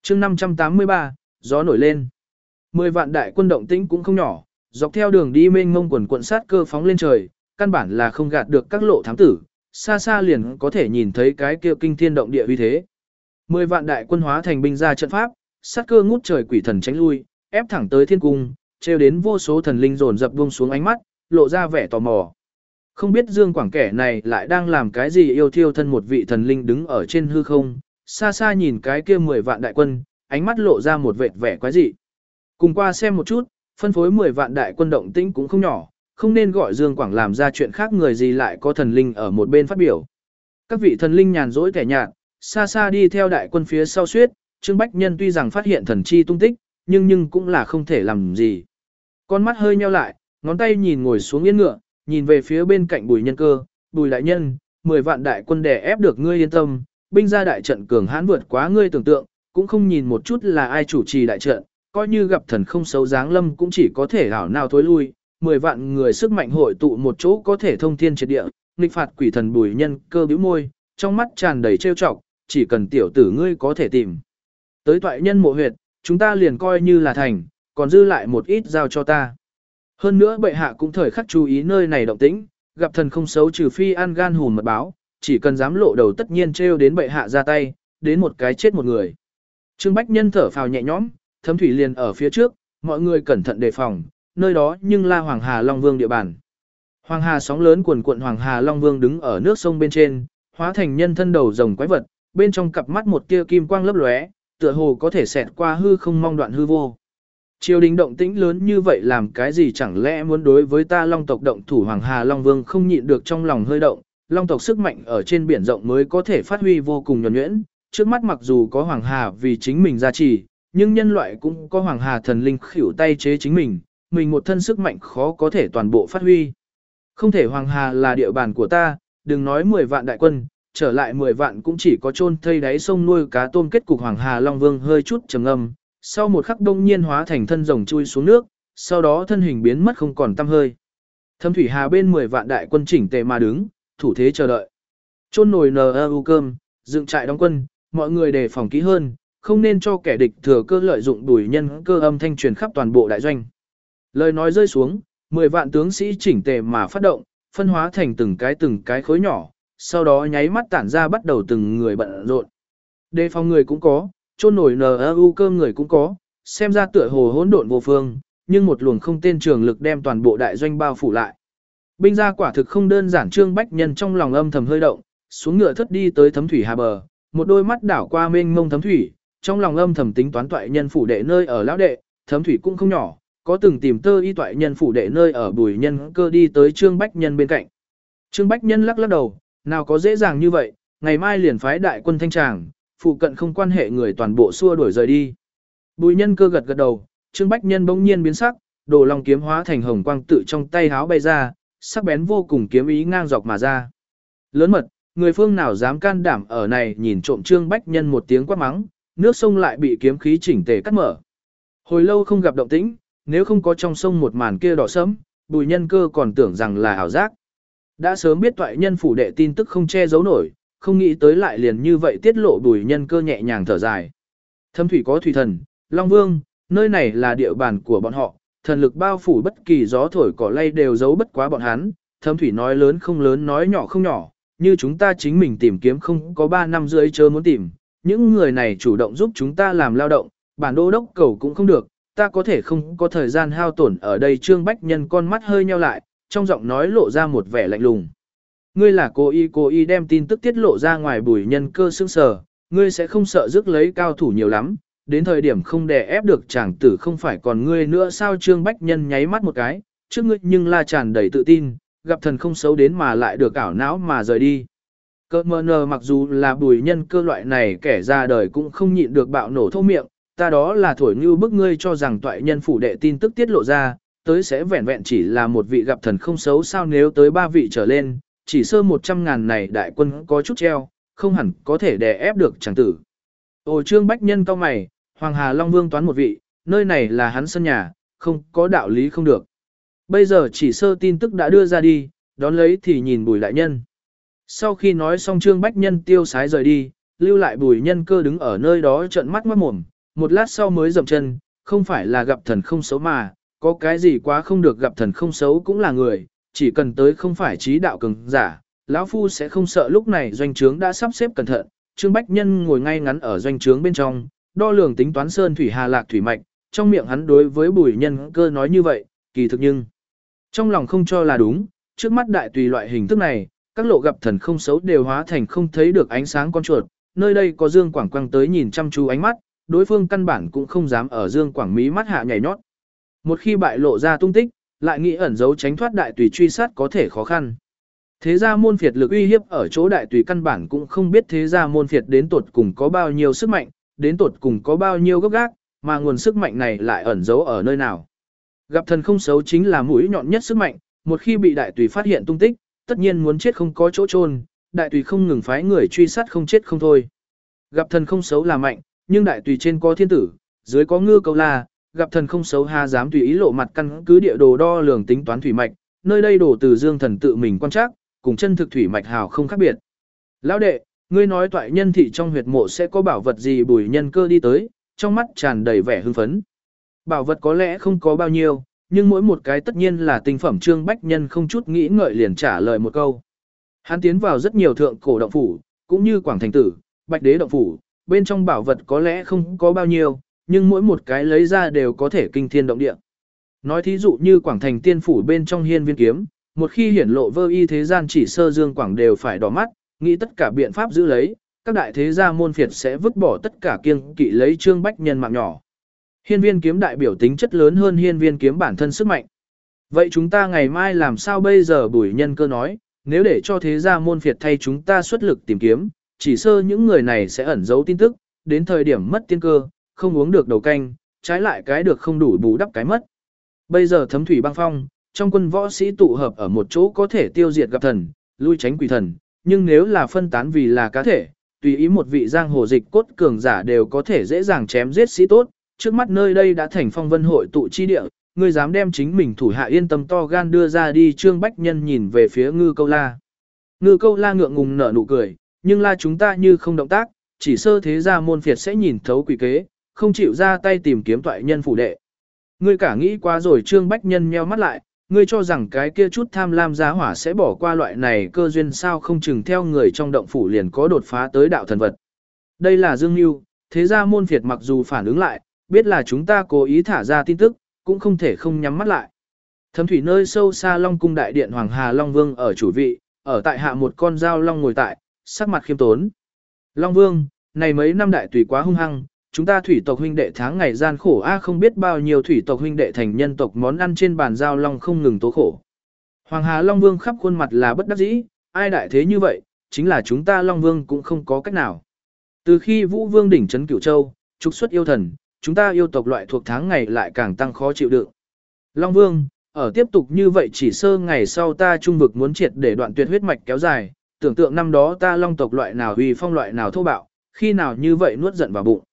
chương 583, gió nổi lên. 10 vạn đại quân động tĩnh cũng không nhỏ, dọc theo đường đi mênh mông quần quận sát cơ phóng lên trời, căn bản là không gạt được các lộ thám tử, xa xa liền có thể nhìn thấy cái kia kinh thiên động địa uy thế. 10 vạn đại quân hóa thành binh ra trận pháp, sát cơ ngút trời quỷ thần tránh lui, ép thẳng tới thiên cung, treo đến vô số thần linh dồn dập buông xuống ánh mắt, lộ ra vẻ tò mò. Không biết Dương Quảng kẻ này lại đang làm cái gì yêu thiêu thân một vị thần linh đứng ở trên hư không, xa xa nhìn cái kia 10 vạn đại quân, ánh mắt lộ ra một vệt vẻ quái dị. Cùng qua xem một chút, phân phối 10 vạn đại quân động tĩnh cũng không nhỏ, không nên gọi Dương Quảng làm ra chuyện khác người gì lại có thần linh ở một bên phát biểu. Các vị thần linh nhàn rỗi kẻ nhạt, xa xa đi theo đại quân phía sau suyết, Trương Bách Nhân tuy rằng phát hiện thần chi tung tích, nhưng cũng là không thể làm gì. Con mắt hơi nheo lại, ngón tay nhìn ngồi xuống yên ngựa, nhìn về phía bên cạnh Bùi Nhân Cơ, Bùi đại nhân, 10 vạn đại quân đè ép được ngươi yên tâm, binh ra đại trận cường hãn vượt quá ngươi tưởng tượng, cũng không nhìn một chút là ai chủ trì đại trận, coi như gặp thần không xấu dáng lâm cũng chỉ có thể hảo nào thối lui, 10 vạn người sức mạnh hội tụ một chỗ có thể thông thiên triệt địa, nghịch phạt quỷ thần Bùi Nhân Cơ bĩu môi, trong mắt tràn đầy trêu chọc, chỉ cần tiểu tử ngươi có thể tìm tới toại nhân mộ huyệt, chúng ta liền coi như là thành, còn dư lại một ít giao cho ta. Hơn nữa bệ hạ cũng thời khắc chú ý nơi này động tĩnh, gặp thần không xấu trừ phi ăn gan hùn mật báo, chỉ cần dám lộ đầu tất nhiên trêu đến bệ hạ ra tay, đến một cái chết một người. Trương Bách Nhân thở phào nhẹ nhõm, Thấm Thủy liền ở phía trước, mọi người cẩn thận đề phòng, nơi đó nhưng là Hoàng Hà Long Vương địa bàn. Hoàng Hà sóng lớn cuồn cuộn, Hoàng Hà Long Vương đứng ở nước sông bên trên, hóa thành nhân thân đầu rồng quái vật, bên trong cặp mắt một tia kim quang lấp lóe, tựa hồ có thể xẹt qua hư không mong đoạn hư vô. Triều đình động tĩnh lớn như vậy làm cái gì chẳng lẽ muốn đối với ta Long tộc động thủ? Hoàng Hà Long Vương không nhịn được trong lòng hơi động, Long tộc sức mạnh ở trên biển rộng mới có thể phát huy vô cùng nhuần nhuyễn, trước mắt mặc dù có Hoàng Hà vì chính mình gia trì, nhưng nhân loại cũng có Hoàng Hà thần linh khỉu tay chế chính mình một thân sức mạnh khó có thể toàn bộ phát huy. Không thể, Hoàng Hà là địa bàn của ta, đừng nói 10 vạn đại quân, trở lại 10 vạn cũng chỉ có chôn thây đáy sông nuôi cá tôm. Kết cục Hoàng Hà Long Vương hơi chút trầm ngâm, sau một khắc đông nhiên hóa thành thân rồng chui xuống nước, sau đó thân hình biến mất không còn tăm hơi. Thâm Thủy Hà bên 10 vạn đại quân chỉnh tề mà đứng, thủ thế chờ đợi. Chôn nồi NU cơm, dựng trại đóng quân, mọi người đề phòng kỹ hơn, không nên cho kẻ địch thừa cơ lợi dụng Bùi Nhân Cơ âm thanh truyền khắp toàn bộ đại doanh. Lời nói rơi xuống, 10 vạn tướng sĩ chỉnh tề mà phát động, phân hóa thành từng cái khối nhỏ, sau đó nháy mắt tản ra bắt đầu từng người bận rộn. Đề phòng người cũng có, chôn nổi NU cơm người cũng có, xem ra tựa hồ hỗn độn vô phương, nhưng một luồng không tên trường lực đem toàn bộ đại doanh bao phủ lại. Binh gia quả thực không đơn giản. Trương Bách Nhân trong lòng âm thầm hơi động, xuống ngựa thất đi tới Thấm Thủy Hà bờ, một đôi mắt đảo qua mênh mông Thấm Thủy, trong lòng âm thầm tính toán toại nhân phủ đệ nơi ở lão đệ, Thấm Thủy cũng không nhỏ, có từng tìm tơ y toại nhân phủ đệ nơi ở. Bùi Nhân Cơ đi tới Trương Bách Nhân bên cạnh. Trương Bách Nhân lắc lắc đầu, nào có dễ dàng như vậy, ngày mai liền phái đại quân thanh tràng, phụ cận không quan hệ người toàn bộ xua đuổi rời đi. Bùi Nhân Cơ gật gật đầu, Trương Bách Nhân bỗng nhiên biến sắc, đồ long kiếm hóa thành hồng quang tự trong tay háo bay ra, sắc bén vô cùng kiếm ý ngang dọc mà ra. Lớn mật, người phương nào dám can đảm ở này? Nhìn trộm Trương Bách Nhân một tiếng quát mắng, nước sông lại bị kiếm khí chỉnh tề cắt mở. Hồi lâu không gặp động tĩnh, nếu không có trong sông một màn kia đỏ sẫm, Bùi Nhân Cơ còn tưởng rằng là ảo giác. Đã sớm biết toại nhân phủ đệ tin tức không che giấu nổi, không nghĩ tới lại liền như vậy tiết lộ. Bùi Nhân Cơ nhẹ nhàng thở dài. Thâm thủy có thủy thần, Long Vương, nơi này là địa bàn của bọn họ, thần lực bao phủ bất kỳ gió thổi cỏ lay đều giấu bất quá bọn hắn. Thâm thủy nói lớn không lớn, nói nhỏ không nhỏ, như chúng ta chính mình tìm kiếm không có 3 năm rưỡi chớ muốn tìm, những người này chủ động giúp chúng ta làm lao động, bản đô đốc cầu cũng không được, ta có thể không có thời gian hao tổn ở đây. Trương Bách Nhân con mắt hơi nheo lại, trong giọng nói lộ ra một vẻ lạnh lùng. Ngươi là cố ý đem tin tức tiết lộ ra ngoài? Bùi Nhân Cơ sững sờ, ngươi sẽ không sợ rước lấy cao thủ nhiều lắm, đến thời điểm không đè ép được chàng tử không phải còn ngươi nữa sao? Trương Bách Nhân nháy mắt một cái, trước ngươi nhưng là tràn đầy tự tin, gặp thần không xấu đến mà lại được ảo não mà rời đi. Cơ mờ nờ, mặc dù là Bùi Nhân Cơ loại này kẻ ra đời cũng không nhịn được bạo nổ thô miệng, ta đó là thổi như bức ngươi cho rằng toại nhân phủ đệ tin tức tiết lộ ra, tới sẽ vẹn vẹn chỉ là một vị gặp thần không xấu sao? Nếu tới 3 vị trở lên, chỉ sơ 100.000 này đại quân có chút treo, không hẳn có thể đè ép được chàng tử. Ồ, Trương Bách Nhân cau mày, Hoàng Hà Long Vương toán một vị, nơi này là hắn sân nhà, không có đạo lý không được. Bây giờ chỉ sơ tin tức đã đưa ra đi, đón lấy thì nhìn Bùi đại nhân. Sau khi nói xong Trương Bách Nhân tiêu sái rời đi, lưu lại Bùi Nhân Cơ đứng ở nơi đó trợn mắt ngoát mồm, một lát sau mới dậm chân, không phải là gặp thần không xấu mà, có cái gì quá không được, gặp thần không xấu cũng là người, chỉ cần tới không phải trí đạo cường giả, lão phu sẽ không sợ. Lúc này doanh trướng đã sắp xếp cẩn thận, Trương Bách Nhân ngồi ngay ngắn ở doanh trướng bên trong, đo lường tính toán sơn thủy hà lạc thủy mạch, trong miệng hắn đối với Bùi Nhân Cơ nói như vậy, kỳ thực nhưng trong lòng không cho là đúng, trước mắt đại tùy loại hình thức này, các lộ gặp thần không xấu đều hóa thành không thấy được ánh sáng con chuột, nơi đây có Dương Quảng quang tới nhìn chăm chú ánh mắt, đối phương căn bản cũng không dám ở Dương Quảng mí mắt hạ nhảy nhót. Một khi bại lộ ra tung tích, lại nghĩ ẩn giấu tránh thoát đại tùy truy sát có thể khó khăn. Thế gia môn phiệt lực uy hiếp ở chỗ đại tùy căn bản cũng không biết thế gia môn phiệt đến tột cùng có bao nhiêu sức mạnh, đến tột cùng có bao nhiêu gốc gác, mà nguồn sức mạnh này lại ẩn giấu ở nơi nào. Gặp thần không xấu chính là mũi nhọn nhất sức mạnh, một khi bị đại tùy phát hiện tung tích, tất nhiên muốn chết không có chỗ chôn, đại tùy không ngừng phái người truy sát không chết không thôi. Gặp thần không xấu là mạnh, nhưng đại tùy trên có thiên tử, dưới có Ngư Câu La, gặp thần không xấu hà dám tùy ý lộ mặt, căn cứ địa đồ đo lường tính toán thủy mạch, nơi đây đổ từ Dương thần tự mình quan trắc, cùng chân thực thủy mạch hào không khác biệt. Lão đệ, ngươi nói toại nhân thị trong huyệt mộ sẽ có bảo vật gì? Bùi Nhân Cơ đi tới, trong mắt tràn đầy vẻ hưng phấn. Bảo vật có lẽ không có bao nhiêu, nhưng mỗi một cái tất nhiên là tinh phẩm. Trương Bách Nhân không chút nghĩ ngợi liền trả lời một câu. Hắn tiến vào rất nhiều thượng cổ động phủ, cũng như Quảng Thành Tử, Bạch Đế động phủ, bên trong bảo vật có lẽ không có bao nhiêu, nhưng mỗi một cái lấy ra đều có thể kinh thiên động địa. Nói thí dụ như Quảng Thành Tiên phủ bên trong Hiên Viên kiếm, một khi hiển lộ vơ y thế gian chỉ sơ Dương Quảng đều phải đỏ mắt, nghĩ tất cả biện pháp giữ lấy, các đại thế gia môn phiệt sẽ vứt bỏ tất cả kiêng kỵ lấy Trương Bách Nhân mạng nhỏ. Hiên Viên kiếm đại biểu tính chất lớn hơn Hiên Viên kiếm bản thân sức mạnh. Vậy chúng ta ngày mai làm sao bây giờ? Bùi Nhân Cơ nói, nếu để cho thế gia môn phiệt thay chúng ta xuất lực tìm kiếm, chỉ sơ những người này sẽ ẩn giấu tin tức, đến thời điểm mất tiên cơ, không uống được đầu canh, trái lại cái được không đủ bù đắp cái mất. Bây giờ thấm thủy băng phong, trong quân võ sĩ tụ hợp ở một chỗ có thể tiêu diệt gặp thần, lui tránh quỷ thần, nhưng nếu là phân tán vì là cá thể, tùy ý một vị giang hồ dịch cốt cường giả đều có thể dễ dàng chém giết sĩ tốt. Trước mắt nơi đây đã thành phong vân hội tụ chi địa, ngươi dám đem chính mình thủ hạ yên tâm to gan đưa ra đi? Trương Bách Nhân nhìn về phía Ngư Câu La. Ngư Câu La ngượng ngùng nở nụ cười, nhưng là chúng ta như không động tác, chỉ sơ thế gia môn phiệt sẽ nhìn thấu quỷ kế, không chịu ra tay tìm kiếm toại nhân phủ đệ. Ngươi cả nghĩ quá rồi. Trương Bách Nhân nheo mắt lại, ngươi cho rằng cái kia chút tham lam giá hỏa sẽ bỏ qua loại này cơ duyên sao? Không chừng theo người trong động phủ liền có đột phá tới đạo thần vật. Đây là dương mưu, thế gia môn phiệt mặc dù phản ứng lại, biết là chúng ta cố ý thả ra tin tức, cũng không thể không nhắm mắt lại. Thấm thủy nơi sâu xa Long cung đại điện, Hoàng Hà Long Vương ở chủ vị, ở tại hạ một con dao long ngồi tại, sắc mặt khiêm tốn. Long Vương, này mấy năm đại tùy quá hung hăng, chúng ta thủy tộc huynh đệ tháng ngày gian khổ không biết bao nhiêu thủy tộc huynh đệ thành nhân tộc món ăn trên bàn dao long không ngừng tố khổ. Hoàng Hà Long Vương khắp khuôn mặt là bất đắc dĩ, ai đại thế như vậy, chính là chúng ta Long Vương cũng không có cách nào. Từ khi Vũ Vương đỉnh trấn Cửu Châu, trục xuất yêu thần, chúng ta yêu tộc loại thuộc tháng ngày lại càng tăng khó chịu đựng. Long Vương, ở tiếp tục như vậy chỉ sơ ngày sau ta trung vực muốn triệt để đoạn tuyệt huyết mạch kéo dài, tưởng tượng năm đó ta Long tộc loại nào uy phong loại nào thô bạo, khi nào như vậy nuốt giận vào bụng.